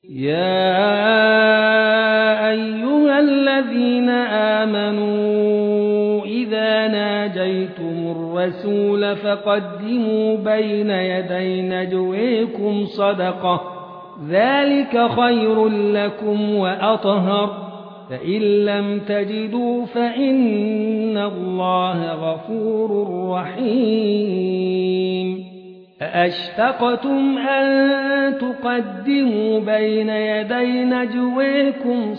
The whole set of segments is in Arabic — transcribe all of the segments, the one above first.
يا أيها الذين آمنوا إذا ناجيتم الرسول فقدموا بين يدي نجويكم صدقة ذلك خير لكم وأطهر فإن لم تجدوا فإن الله غفور رحيم أأشفقتم أن تقدموا بين يدي نجويكم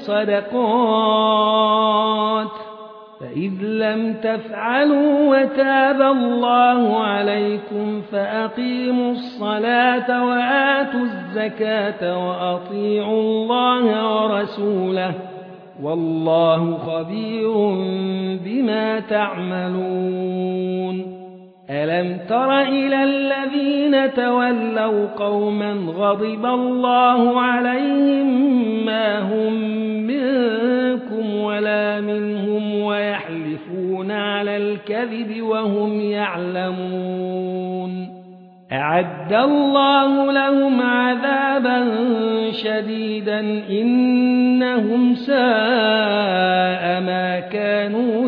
صدقات فإذ لم تفعلوا وتاب الله عليكم فأقيموا الصلاة وآتوا الزكاة وأطيعوا الله ورسوله والله خبير بما تعملون ألم تر إلى الذين تولوا قوما غضب الله عليهم ما هم منكم ولا منهم ويحلفون على الكذب وهم يعلمون أعد الله لهم عذابا شديدا إنهم ساء ما كانوا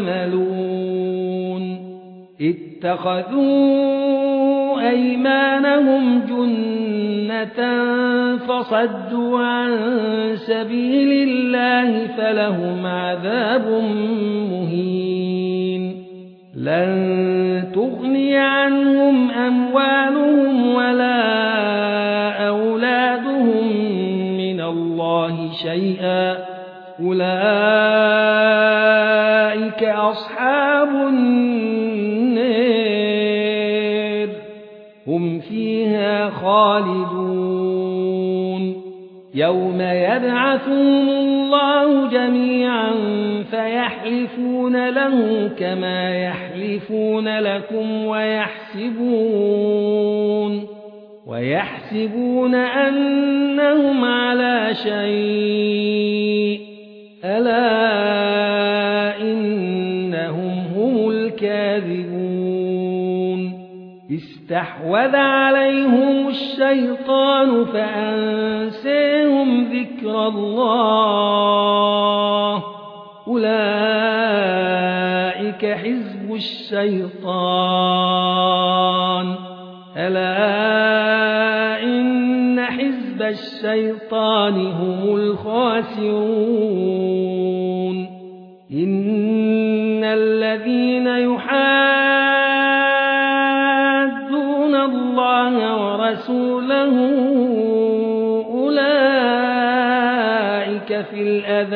يعملون اتخذوا أيمانهم جنة فصدوا عن سبيل الله فلهم عذاب مهين لن تغني عنهم أموالهم ولا أولادهم من الله شيئا أولئك أصحاب النار هم فيها خالدون يوم يبعثهم الله جميعا فيحلفون له كما يحلفون لكم ويحسبون أنهم على شيء ألا إنهم هم الكاذبون استحوذ عليهم الشيطان فأنساهم ذكر الله أولئك حزب الشيطان ألا إن حزب الشيطان هم الخاسرون إن الذين يحادون الله ورسوله أولئك في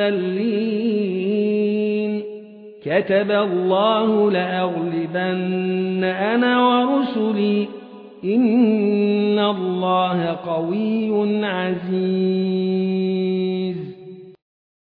الأذلين كتب الله لأغلبن أنا ورسلي إن الله قوي عزيز